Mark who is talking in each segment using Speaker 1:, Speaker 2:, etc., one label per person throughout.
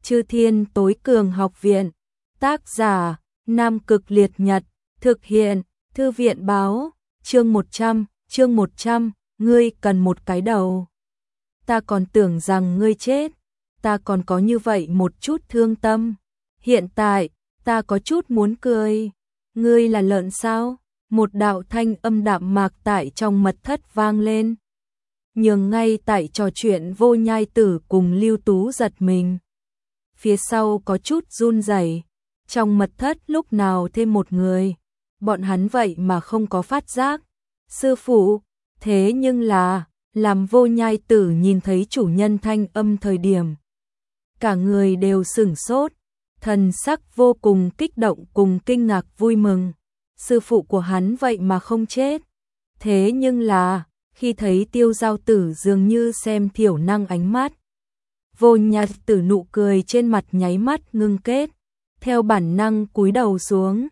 Speaker 1: Chư Thiên Tối Cường Học Viện. Tác giả: Nam Cực Liệt Nhật. Thực hiện: Thư viện báo. Chương 100, ngươi cần một cái đầu. Ta còn tưởng rằng ngươi chết, ta còn có như vậy một chút thương tâm. Hiện tại, ta có chút muốn cười. Ngươi là lợn sao? Một đạo thanh âm đạm mạc tại trong mật thất vang lên. Nhường ngay tại trò chuyện Vô Nhai Tử cùng Lưu Tú giật mình. Phía sau có chút run rẩy. Trong mật thất lúc nào thêm một người, bọn hắn vậy mà không có phát giác. Sư phụ, thế nhưng là, làm Vô Nhai Tử nhìn thấy chủ nhân thanh âm thời điểm. Cả người đều sửng sốt, thần sắc vô cùng kích động cùng kinh ngạc vui mừng. Sư phụ của hắn vậy mà không chết. Thế nhưng là, khi thấy Tiêu Giao Tử dường như xem thiểu năng ánh mắt. Vô Nhai Tử nụ cười trên mặt nháy mắt ngưng kết, theo bản năng cúi đầu xuống.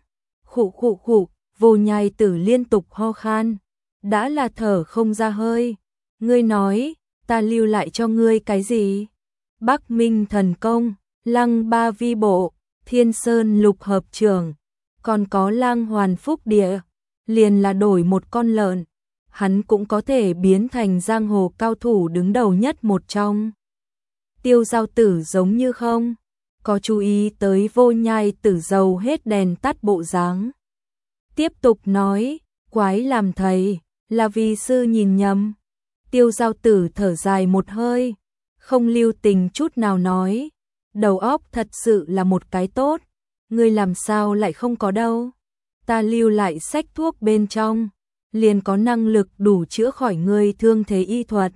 Speaker 1: Khụ, Vô Nhai Tử liên tục ho khan, đã là thở không ra hơi. Ngươi nói, ta lưu lại cho ngươi cái gì? Bắc Minh Thần Công, Lăng Ba Vi Bộ, Thiên Sơn Lục Hợp Trường, còn có Lang Hoàn Phúc Địa, liền là đổi một con lợn, hắn cũng có thể biến thành giang hồ cao thủ đứng đầu nhất một trong. Tiêu Giao Tử giống như không có chú ý tới Vô Nhai Tử dầu hết đèn tắt bộ dáng. Tiếp tục nói, quái làm thầy, là vì sư nhìn nhầm. Tiêu Giao Tử thở dài một hơi, không lưu tình chút nào nói, đầu óc thật sự là một cái tốt, ngươi làm sao lại không có đâu. Ta lưu lại sách thuốc bên trong, liền có năng lực đủ chữa khỏi ngươi thương thế y thuật.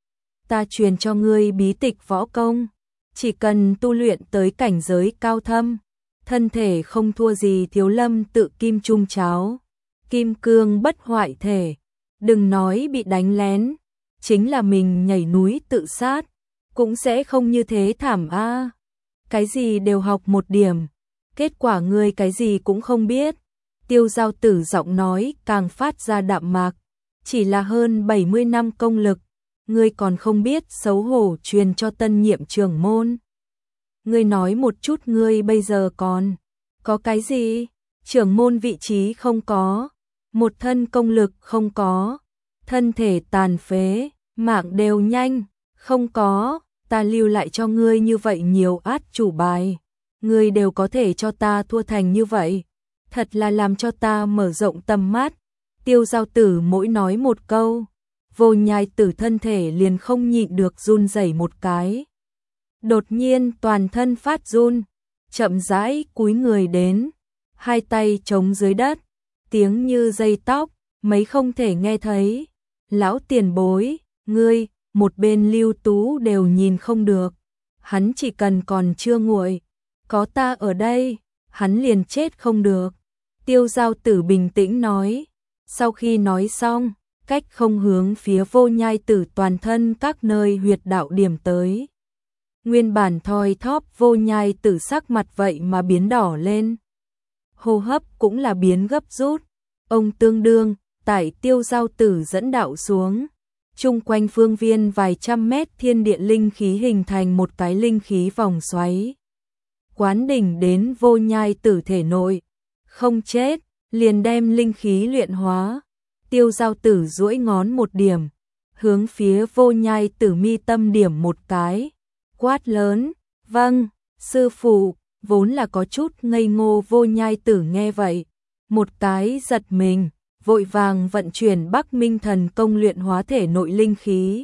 Speaker 1: Ta truyền cho ngươi bí tịch võ công, chỉ cần tu luyện tới cảnh giới cao thâm, thân thể không thua gì Thiếu Lâm tự kim trung cháo, kim cương bất hoại thể. Đừng nói bị đánh lén, chính là mình nhảy núi tự sát, cũng sẽ không như thế thảm a. Cái gì đều học một điểm, kết quả ngươi cái gì cũng không biết. Tiêu Giao Tử giọng nói càng phát ra đạm mạc, chỉ là hơn 70 năm công lực, ngươi còn không biết xấu hổ truyền cho tân nhiệm trưởng môn. Ngươi nói một chút ngươi bây giờ còn có cái gì? Trưởng môn vị trí không có, một thân công lực không có, thân thể tàn phế, mạng đều nhanh, không có, ta lưu lại cho ngươi như vậy nhiều át chủ bài, ngươi đều có thể cho ta thua thành như vậy, thật là làm cho ta mở rộng tầm mắt. Tiêu Giao Tử mỗi nói một câu, Vô Nhai Tử thân thể liền không nhịn được run rẩy một cái. Đột nhiên toàn thân phát run, chậm rãi cúi người đến, hai tay chống dưới đất, tiếng như dây tóc, mấy không thể nghe thấy. Lão tiền bối, ngươi, một bên Lưu Tú đều nhìn không được, hắn chỉ cần còn chưa nguội, có ta ở đây, hắn liền chết không được. Tiêu Giao Tử bình tĩnh nói, sau khi nói xong, cách không hướng phía Vô Nhai Tử toàn thân các nơi huyệt đạo điểm tới. Nguyên bản thoi thóp Vô Nhai Tử sắc mặt vậy mà biến đỏ lên, hô hấp cũng là biến gấp rút. Ông tương đương tại Tiêu Giao Tử dẫn đạo xuống, chung quanh phương viên vài trăm mét thiên địa linh khí hình thành một cái linh khí vòng xoáy, quán đỉnh đến Vô Nhai Tử thể nội, không chết, liền đem linh khí luyện hóa. Tiêu Giao Tử duỗi ngón một điểm, hướng phía Vô Nhai Tử mi tâm điểm một cái, quát lớn, vâng, sư phụ. Vốn là có chút ngây ngô Vô Nhai Tử nghe vậy, một cái giật mình, vội vàng vận chuyển Bắc Minh Thần Công luyện hóa thể nội linh khí.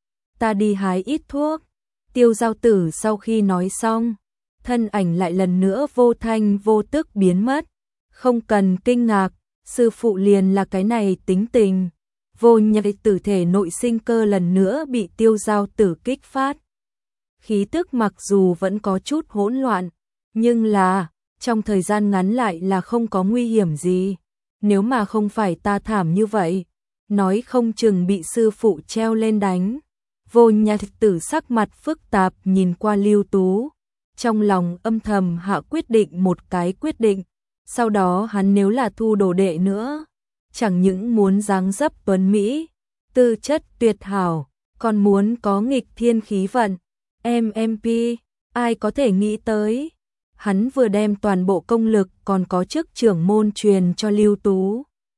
Speaker 1: Ta đi hái ít thuốc. Tiêu Giao Tử sau khi nói xong, thân ảnh lại lần nữa vô thanh vô tức biến mất. Không cần kinh ngạc, sư phụ liền là cái này tính tình. Vô Nhai Tử thể nội sinh cơ lần nữa bị Tiêu Giao Tử kích phát. Khí tức mặc dù vẫn có chút hỗn loạn, nhưng là, trong thời gian ngắn lại là không có nguy hiểm gì. Nếu mà không phải ta thảm như vậy, nói không chừng bị sư phụ treo lên đánh. Vô Nhai Tử sắc mặt phức tạp nhìn qua Lưu Tú, trong lòng âm thầm hạ quyết định một cái quyết định. Sau đó hắn nếu là thu đồ đệ nữa, chẳng những muốn dáng dấp tuấn Mỹ, tư chất tuyệt hảo, còn muốn có nghịch thiên khí vận. MP Ai có thể nghĩ tới, hắn vừa đem toàn bộ công lực còn có chức trưởng môn truyền cho Lưu Tú.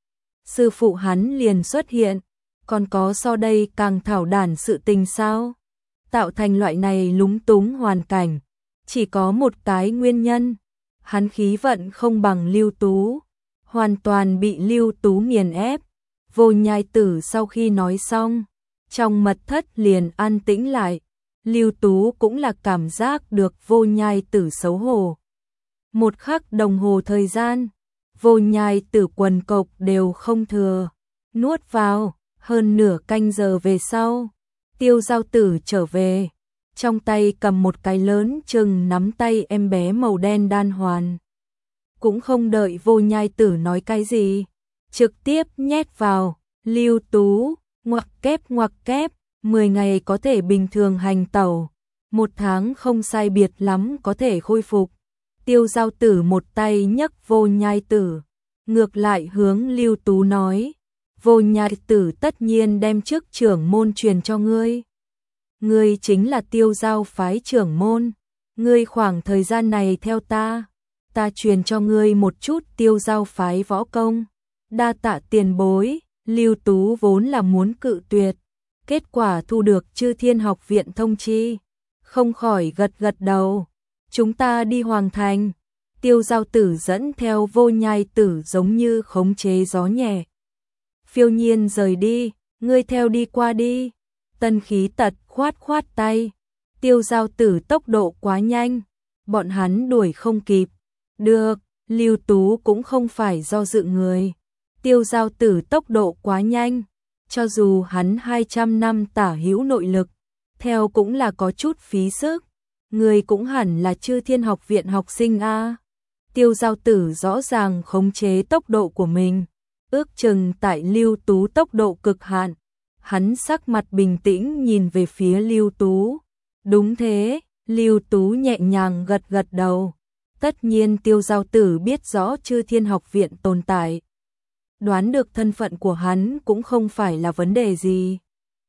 Speaker 1: Sư phụ hắn liền xuất hiện, còn có so đây càng thảo đản sự tình sao? Tạo thành loại này lúng túng hoàn cảnh, chỉ có một cái nguyên nhân, hắn khí vận không bằng Lưu Tú, hoàn toàn bị Lưu Tú nghiền ép. Vô Nhai Tử sau khi nói xong, trong mật thất liền an tĩnh lại, Lưu Tú cũng là cảm giác được Vô Nhai Tử xấu hổ. Một khắc đồng hồ thời gian, Vô Nhai Tử quần cộc đều không thừa, nuốt vào, hơn nửa canh giờ về sau, Tiêu Giao Tử trở về, trong tay cầm một cái lớn chừng nắm tay em bé màu đen đan hoàn. Cũng không đợi Vô Nhai Tử nói cái gì, trực tiếp nhét vào. Lưu Tú, ngoặc kép, 10 ngày có thể bình thường hành tẩu, 1 tháng không sai biệt lắm có thể khôi phục. Tiêu Giao Tử một tay nhấc Vô Nhai Tử, ngược lại hướng Lưu Tú nói, Vô Nhai Tử tất nhiên đem chức trưởng môn truyền cho ngươi. Ngươi chính là Tiêu Giao phái trưởng môn, ngươi khoảng thời gian này theo ta truyền cho ngươi một chút Tiêu Giao phái võ công, đa tạ tiền bối. Lưu Tú vốn là muốn cự tuyệt, kết quả thu được Chư Thiên Học viện thông chi, không khỏi gật đầu. Chúng ta đi Hoàng Thành. Tiêu Giao Tử dẫn theo Vô Nhai Tử giống như khống chế gió nhẹ, phiêu nhiên rời đi, ngươi theo đi qua đi. Tân Khí Tật khoát tay, Tiêu Giao Tử tốc độ quá nhanh, bọn hắn đuổi không kịp. Được, Lưu Tú cũng không phải do dự người. Tiêu Giao Tử tốc độ quá nhanh, cho dù hắn 200 năm tả hữu nội lực, theo cũng là có chút phí sức. Người cũng hẳn là Chư Thiên Học viện học sinh a. Tiêu Giao Tử rõ ràng khống chế tốc độ của mình, ước chừng tại Lưu Tú tốc độ cực hạn. Hắn sắc mặt bình tĩnh nhìn về phía Lưu Tú. Đúng thế, Lưu Tú nhẹ nhàng gật đầu. Tất nhiên Tiêu Giao Tử biết rõ Chư Thiên Học viện tồn tại, đoán được thân phận của hắn cũng không phải là vấn đề gì.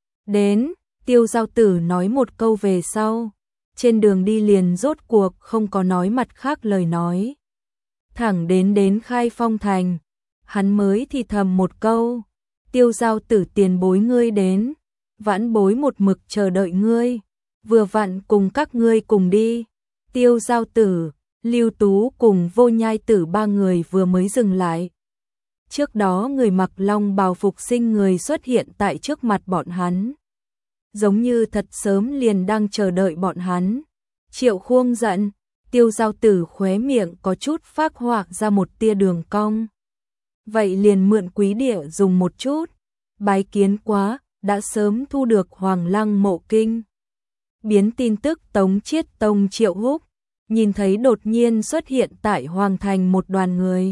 Speaker 1: Đến, Tiêu Giao Tử nói một câu về sau, trên đường đi liền rốt cuộc không có nói mặt khác lời nói. Thẳng đến Khai Phong Thành, hắn mới thì thầm một câu, Tiêu Giao Tử tiền bối ngươi đến, vãn bối một mực chờ đợi ngươi, vừa vặn cùng các ngươi cùng đi. Tiêu Giao Tử, Lưu Tú cùng Vô Nhai Tử 3 người vừa mới dừng lại. Trước đó người mặc long bào phục sinh người xuất hiện tại trước mặt bọn hắn, giống như thật sớm liền đang chờ đợi bọn hắn. Triệu Khuông giận, Tiêu Giao Tử khóe miệng có chút phác họa ra một tia đường cong. Vậy liền mượn quý địa dùng một chút, bái kiến quá, đã sớm thu được Hoàng Lăng mộ kinh. Biến tin tức Tống Chiết Tông Triệu Húc, nhìn thấy đột nhiên xuất hiện tại Hoàng Thành một đoàn người.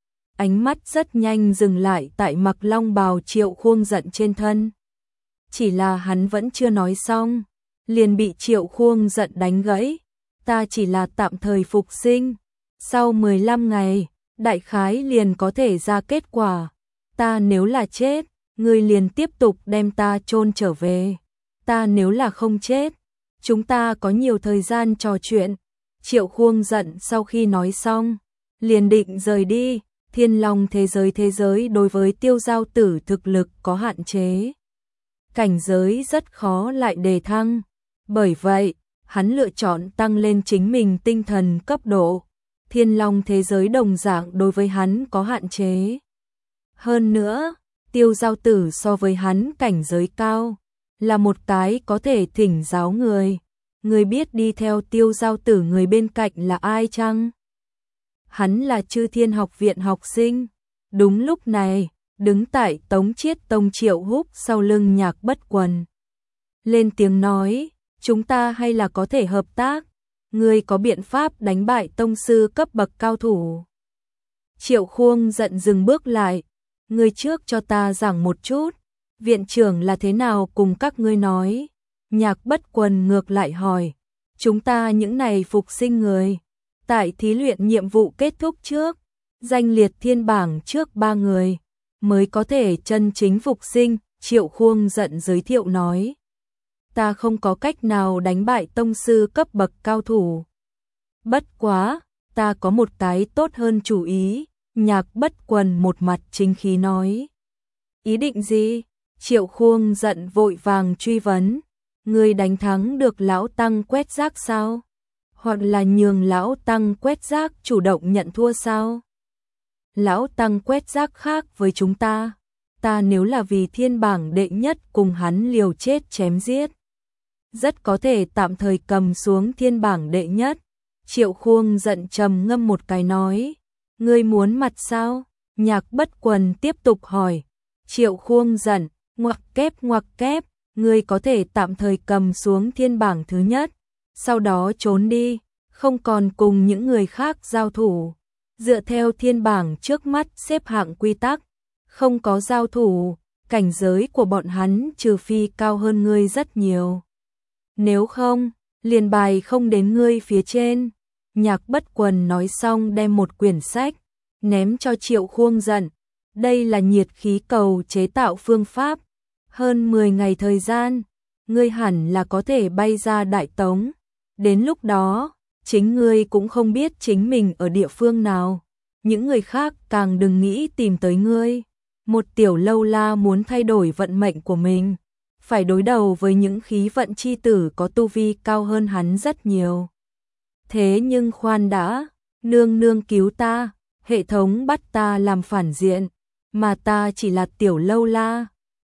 Speaker 1: Ánh mắt rất nhanh dừng lại tại mặc long bào Triệu Khuông giận trên thân. Chỉ là hắn vẫn chưa nói xong, liền bị Triệu Khuông giận đánh gãy. Ta chỉ là tạm thời phục sinh, sau 15 ngày, đại khái liền có thể ra kết quả. Ta nếu là chết, ngươi liền tiếp tục đem ta chôn trở về. Ta nếu là không chết, chúng ta có nhiều thời gian trò chuyện. Triệu Khuông giận sau khi nói xong, liền định rời đi. Thiên Long thế giới đối với Tiêu Giao Tử thực lực có hạn chế, cảnh giới rất khó lại đề thăng. Bởi vậy, hắn lựa chọn tăng lên chính mình tinh thần cấp độ. Thiên Long thế giới đồng dạng đối với hắn có hạn chế. Hơn nữa, Tiêu Giao Tử so với hắn cảnh giới cao, là một cái có thể thỉnh giáo người. Người biết đi theo Tiêu Giao Tử người bên cạnh là ai chăng? Hắn là Chư Thiên Học viện học sinh. Đúng lúc này, đứng tại Tống Chiết Tông Triệu Húc sau lưng Nhạc Bất Quần, lên tiếng nói, chúng ta hay là có thể hợp tác. Ngươi có biện pháp đánh bại tông sư cấp bậc cao thủ? Triệu Khuông giận dừng bước lại, ngươi trước cho ta giảng một chút, viện trưởng là thế nào cùng các ngươi nói. Nhạc Bất Quần ngược lại hỏi, chúng ta những này phục sinh người, tại thí luyện nhiệm vụ kết thúc trước, danh liệt thiên bảng trước 3 người, mới có thể chân chính phục sinh. Triệu Khuông giận giới thiệu nói. ta không có cách nào đánh bại tông sư cấp bậc cao thủ. Bất quá, ta có một cái tốt hơn chủ ý, Nhạc Bất Quần một mặt chính khí nói. Ý định gì? Triệu Khuông giận vội vàng truy vấn. Ngươi đánh thắng được lão tăng quét rác sao? Hoặc là nhường lão tăng quét rác chủ động nhận thua sao? Lão tăng quét rác khác với chúng ta. Ta nếu là vì thiên bảng đệ nhất cùng hắn liều chết chém giết, rất có thể tạm thời cầm xuống thiên bảng đệ nhất. Triệu Khuông giận trầm ngâm một cái nói. Ngươi muốn mặt sao? Nhạc Bất Quần tiếp tục hỏi. Triệu Khuông giận, ngoặc kép, ngươi có thể tạm thời cầm xuống thiên bảng thứ nhất, sau đó trốn đi, không còn cùng những người khác giao thủ. Dựa theo thiên bảng trước mắt xếp hạng quy tắc, không có giao thủ, cảnh giới của bọn hắn trừ phi cao hơn ngươi rất nhiều. Nếu không, liền bài không đến ngươi phía trên. Nhạc Bất Quần nói xong đem một quyển sách ném cho Triệu Khuông giận. Đây là nhiệt khí cầu chế tạo phương pháp. Hơn 10 ngày thời gian, ngươi hẳn là có thể bay ra Đại Tống. Đến lúc đó, chính ngươi cũng không biết chính mình ở địa phương nào. Những người khác càng đừng nghĩ tìm tới ngươi. Một tiểu lâu la muốn thay đổi vận mệnh của mình, phải đối đầu với những khí vận chi tử có tu vi cao hơn hắn rất nhiều. Thế nhưng khoan đã, nương nương cứu ta, hệ thống bắt ta làm phản diện, mà ta chỉ là tiểu lâu la,